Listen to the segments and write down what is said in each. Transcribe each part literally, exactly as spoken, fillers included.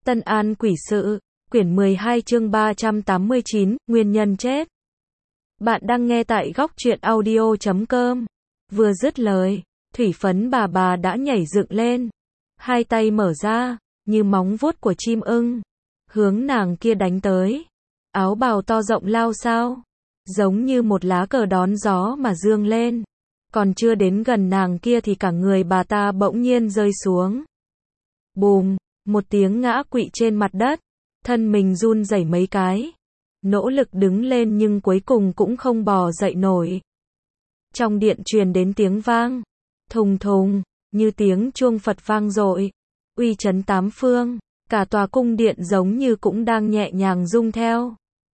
Tân An quỷ sự, quyển mười hai chương ba trăm tám mươi chín, nguyên nhân chết. Bạn đang nghe tại góc truyện audio chấm com. Vừa dứt lời, thủy phấn bà bà đã nhảy dựng lên. Hai tay mở ra, như móng vuốt của chim ưng. Hướng nàng kia đánh tới. Áo bào to rộng lao sao. Giống như một lá cờ đón gió mà dương lên. Còn chưa đến gần nàng kia thì cả người bà ta bỗng nhiên rơi xuống. Bùm, một tiếng ngã quỵ trên mặt đất. Thân mình run rẩy mấy cái. Nỗ lực đứng lên nhưng cuối cùng cũng không bò dậy nổi. Trong điện truyền đến tiếng vang. Thùng thùng, như tiếng chuông Phật vang dội. Uy chấn tám phương. Cả tòa cung điện giống như cũng đang nhẹ nhàng rung theo.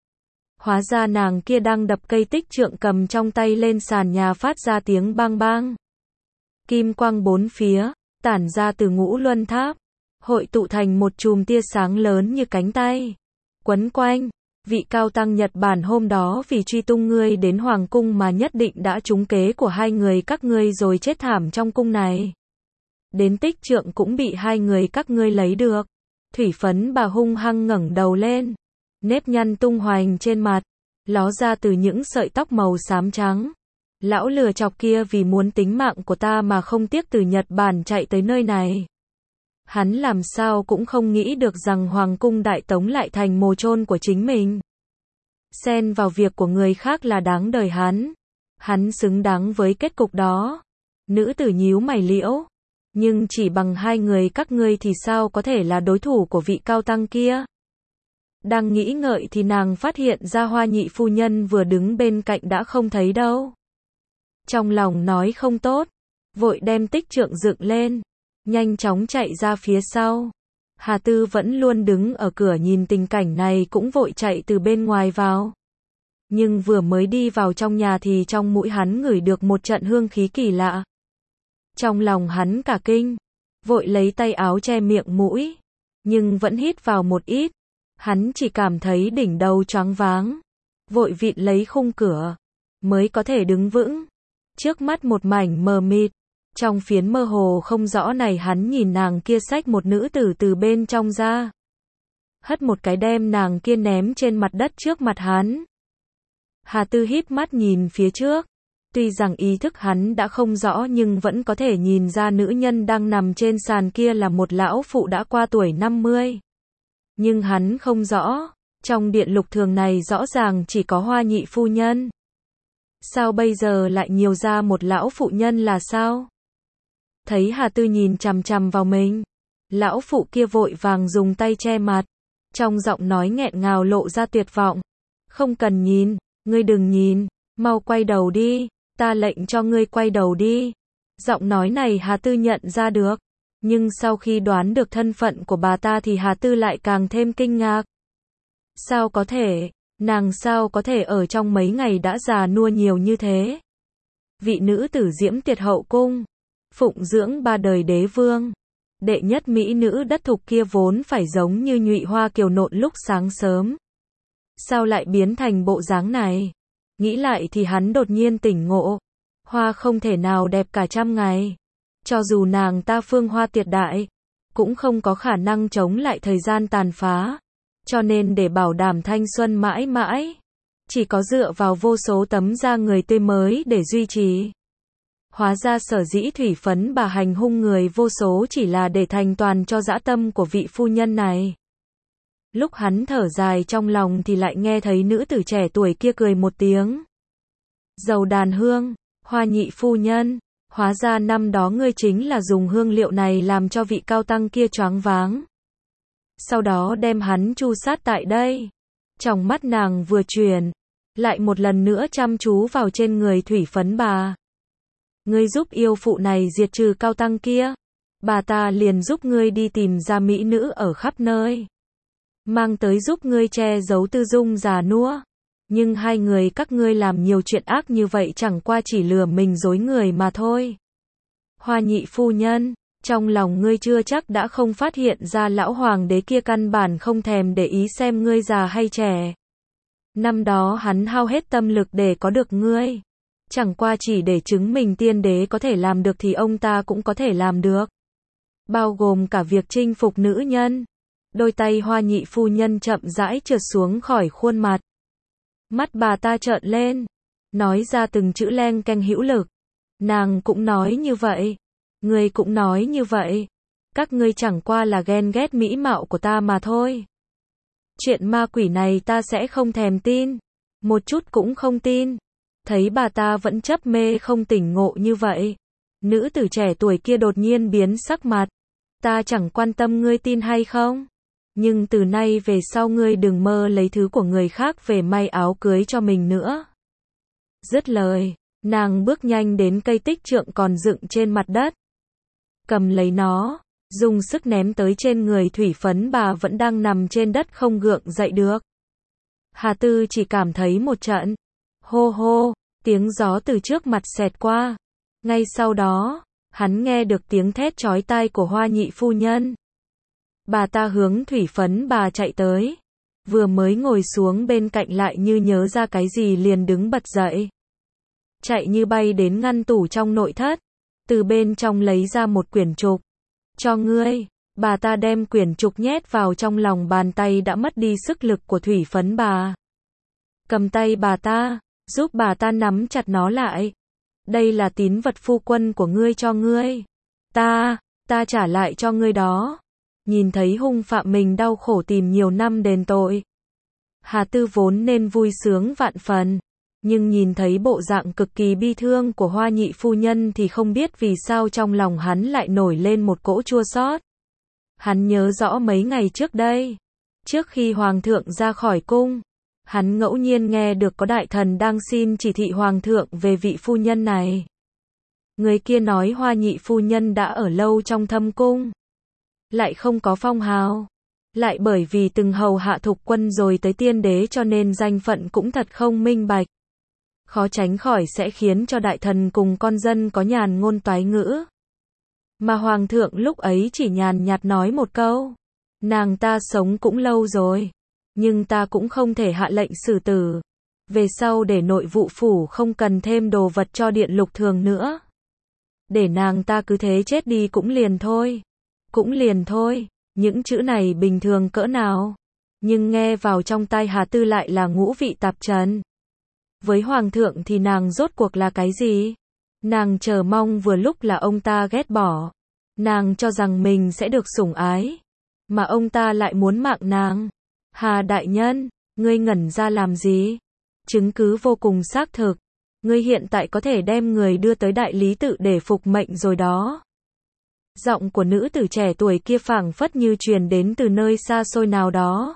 Hóa ra nàng kia đang đập cây tích trượng cầm trong tay lên sàn nhà phát ra tiếng bang bang. Kim quang bốn phía, tản ra từ ngũ luân tháp. Hội tụ thành một chùm tia sáng lớn như cánh tay. Quấn quanh, vị cao tăng Nhật Bản hôm đó vì truy tung ngươi đến hoàng cung mà nhất định đã trúng kế của hai người các ngươi rồi chết thảm trong cung này. Đến tích trượng cũng bị hai người các ngươi lấy được. Thủy phấn bà hung hăng ngẩng đầu lên. Nếp nhăn tung hoành trên mặt, ló ra từ những sợi tóc màu xám trắng. Lão lừa chọc kia vì muốn tính mạng của ta mà không tiếc từ Nhật Bản chạy tới nơi này. Hắn làm sao cũng không nghĩ được rằng Hoàng cung Đại Tống lại thành mồ chôn của chính mình. Xen vào việc của người khác là đáng đời hắn. Hắn xứng đáng với kết cục đó. Nữ tử nhíu mày liễu. Nhưng chỉ bằng hai người các ngươi thì sao có thể là đối thủ của vị cao tăng kia. Đang nghĩ ngợi thì nàng phát hiện ra Hoa nhị phu nhân vừa đứng bên cạnh đã không thấy đâu. Trong lòng nói không tốt. Vội đem tích trượng dựng lên. Nhanh chóng chạy ra phía sau. Hà Tư vẫn luôn đứng ở cửa nhìn tình cảnh này cũng vội chạy từ bên ngoài vào. Nhưng vừa mới đi vào trong nhà thì trong mũi hắn ngửi được một trận hương khí kỳ lạ. Trong lòng hắn cả kinh. Vội lấy tay áo che miệng mũi. Nhưng vẫn hít vào một ít. Hắn chỉ cảm thấy đỉnh đầu choáng váng. Vội vịn lấy khung cửa. Mới có thể đứng vững. Trước mắt một mảnh mờ mịt. Trong phiến mơ hồ không rõ này hắn nhìn nàng kia xách một nữ tử từ bên trong ra. Hất một cái đem nàng kia ném trên mặt đất trước mặt hắn. Hà Tư híp mắt nhìn phía trước. Tuy rằng ý thức hắn đã không rõ nhưng vẫn có thể nhìn ra nữ nhân đang nằm trên sàn kia là một lão phụ đã qua tuổi năm mươi. Nhưng hắn không rõ. Trong điện lục thường này rõ ràng chỉ có Hoa nhị phu nhân. Sao bây giờ lại nhiều ra một lão phụ nhân là sao? Thấy Hà Tư nhìn chằm chằm vào mình. Lão phụ kia vội vàng dùng tay che mặt. Trong giọng nói nghẹn ngào lộ ra tuyệt vọng. Không cần nhìn, ngươi đừng nhìn, mau quay đầu đi, ta lệnh cho ngươi quay đầu đi. Giọng nói này Hà Tư nhận ra được. Nhưng sau khi đoán được thân phận của bà ta thì Hà Tư lại càng thêm kinh ngạc. Sao có thể, nàng sao có thể ở trong mấy ngày đã già nua nhiều như thế? Vị nữ tử diễm tiệt hậu cung. Phụng dưỡng ba đời đế vương. Đệ nhất mỹ nữ đất thục kia vốn phải giống như nhụy hoa kiều nộn lúc sáng sớm. Sao lại biến thành bộ dáng này? Nghĩ lại thì hắn đột nhiên tỉnh ngộ. Hoa không thể nào đẹp cả trăm ngày. Cho dù nàng ta phương hoa tuyệt đại, cũng không có khả năng chống lại thời gian tàn phá. Cho nên để bảo đảm thanh xuân mãi mãi, chỉ có dựa vào vô số tấm da người tươi mới để duy trì. Hóa ra sở dĩ thủy phấn bà hành hung người vô số chỉ là để thành toàn cho dã tâm của vị phu nhân này. Lúc hắn thở dài trong lòng thì lại nghe thấy nữ tử trẻ tuổi kia cười một tiếng. Dầu đàn hương, Hoa nhị phu nhân, hóa ra năm đó ngươi chính là dùng hương liệu này làm cho vị cao tăng kia choáng váng. Sau đó đem hắn tru sát tại đây. Trong mắt nàng vừa chuyển, lại một lần nữa chăm chú vào trên người thủy phấn bà. Ngươi giúp yêu phụ này diệt trừ cao tăng kia. Bà ta liền giúp ngươi đi tìm ra mỹ nữ ở khắp nơi. Mang tới giúp ngươi che giấu tư dung già nua. Nhưng hai người các ngươi làm nhiều chuyện ác như vậy chẳng qua chỉ lừa mình dối người mà thôi. Hoa nhị phu nhân, trong lòng ngươi chưa chắc đã không phát hiện ra lão hoàng đế kia căn bản không thèm để ý xem ngươi già hay trẻ. Năm đó hắn hao hết tâm lực để có được ngươi. Chẳng qua chỉ để chứng minh tiên đế có thể làm được thì ông ta cũng có thể làm được. Bao gồm cả việc chinh phục nữ nhân. Đôi tay Hoa nhị phu nhân chậm rãi trượt xuống khỏi khuôn mặt. Mắt bà ta trợn lên, nói ra từng chữ leng keng hữu lực. Nàng cũng nói như vậy. Ngươi cũng nói như vậy. Các ngươi chẳng qua là ghen ghét mỹ mạo của ta mà thôi. Chuyện ma quỷ này ta sẽ không thèm tin. Một chút cũng không tin. Thấy bà ta vẫn chấp mê không tỉnh ngộ như vậy. Nữ tử trẻ tuổi kia đột nhiên biến sắc mặt. Ta chẳng quan tâm ngươi tin hay không. Nhưng từ nay về sau ngươi đừng mơ lấy thứ của người khác về may áo cưới cho mình nữa. Dứt lời, nàng bước nhanh đến cây tích trượng còn dựng trên mặt đất. Cầm lấy nó, dùng sức ném tới trên người thủy phấn bà vẫn đang nằm trên đất không gượng dậy được. Hà Tư chỉ cảm thấy một trận. Hô hô, tiếng gió từ trước mặt xẹt qua. Ngay sau đó, hắn nghe được tiếng thét chói tai của Hoa nhị phu nhân. Bà ta hướng thủy phấn bà chạy tới. Vừa mới ngồi xuống bên cạnh lại như nhớ ra cái gì liền đứng bật dậy. Chạy như bay đến ngăn tủ trong nội thất. Từ bên trong lấy ra một quyển trục. Cho ngươi. Bà ta đem quyển trục nhét vào trong lòng bàn tay đã mất đi sức lực của thủy phấn bà. Cầm tay bà ta, giúp bà ta nắm chặt nó lại. Đây là tín vật phu quân của ngươi cho ngươi. Ta, ta trả lại cho ngươi đó. Nhìn thấy hung phạm mình đau khổ tìm nhiều năm đền tội. Hà Tư vốn nên vui sướng vạn phần. Nhưng nhìn thấy bộ dạng cực kỳ bi thương của Hoa nhị phu nhân thì không biết vì sao trong lòng hắn lại nổi lên một cỗ chua xót. Hắn nhớ rõ mấy ngày trước đây. Trước khi Hoàng thượng ra khỏi cung. Hắn ngẫu nhiên nghe được có đại thần đang xin chỉ thị Hoàng thượng về vị phu nhân này. Người kia nói Hoa nhị phu nhân đã ở lâu trong thâm cung. Lại không có phong hào. Lại bởi vì từng hầu hạ thục quân rồi tới tiên đế cho nên danh phận cũng thật không minh bạch. Khó tránh khỏi sẽ khiến cho đại thần cùng con dân có nhàn ngôn toái ngữ. Mà Hoàng thượng lúc ấy chỉ nhàn nhạt nói một câu. Nàng ta sống cũng lâu rồi. Nhưng ta cũng không thể hạ lệnh xử tử. Về sau để nội vụ phủ không cần thêm đồ vật cho điện lục thường nữa. Để nàng ta cứ thế chết đi cũng liền thôi. Cũng liền thôi. Những chữ này bình thường cỡ nào. Nhưng nghe vào trong tai Hà Tư lại là ngũ vị tạp trần. Với Hoàng thượng thì nàng rốt cuộc là cái gì? Nàng chờ mong vừa lúc là ông ta ghét bỏ. Nàng cho rằng mình sẽ được sủng ái. Mà ông ta lại muốn mạng nàng. Hà đại nhân, ngươi ngẩn ra làm gì? Chứng cứ vô cùng xác thực. Ngươi hiện tại có thể đem người đưa tới đại lý tự để phục mệnh rồi đó. Giọng của nữ tử trẻ tuổi kia phảng phất như truyền đến từ nơi xa xôi nào đó.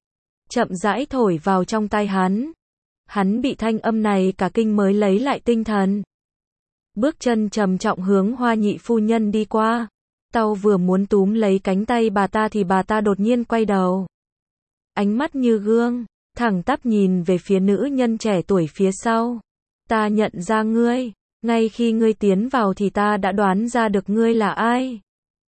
Chậm rãi thổi vào trong tai hắn. Hắn bị thanh âm này cả kinh mới lấy lại tinh thần. Bước chân trầm trọng hướng Hoa nhị phu nhân đi qua. Tao vừa muốn túm lấy cánh tay bà ta thì bà ta đột nhiên quay đầu. Ánh mắt như gương, thẳng tắp nhìn về phía nữ nhân trẻ tuổi phía sau. Ta nhận ra ngươi, ngay khi ngươi tiến vào thì ta đã đoán ra được ngươi là ai.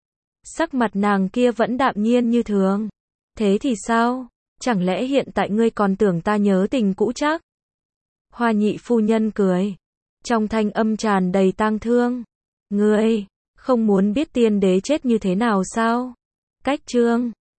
Sắc mặt nàng kia vẫn đạm nhiên như thường. Thế thì sao? Chẳng lẽ hiện tại ngươi còn tưởng ta nhớ tình cũ chắc? Hoa nhị phu nhân cười. Trong thanh âm tràn đầy tang thương. Ngươi, không muốn biết tiên đế chết như thế nào sao? Cách chương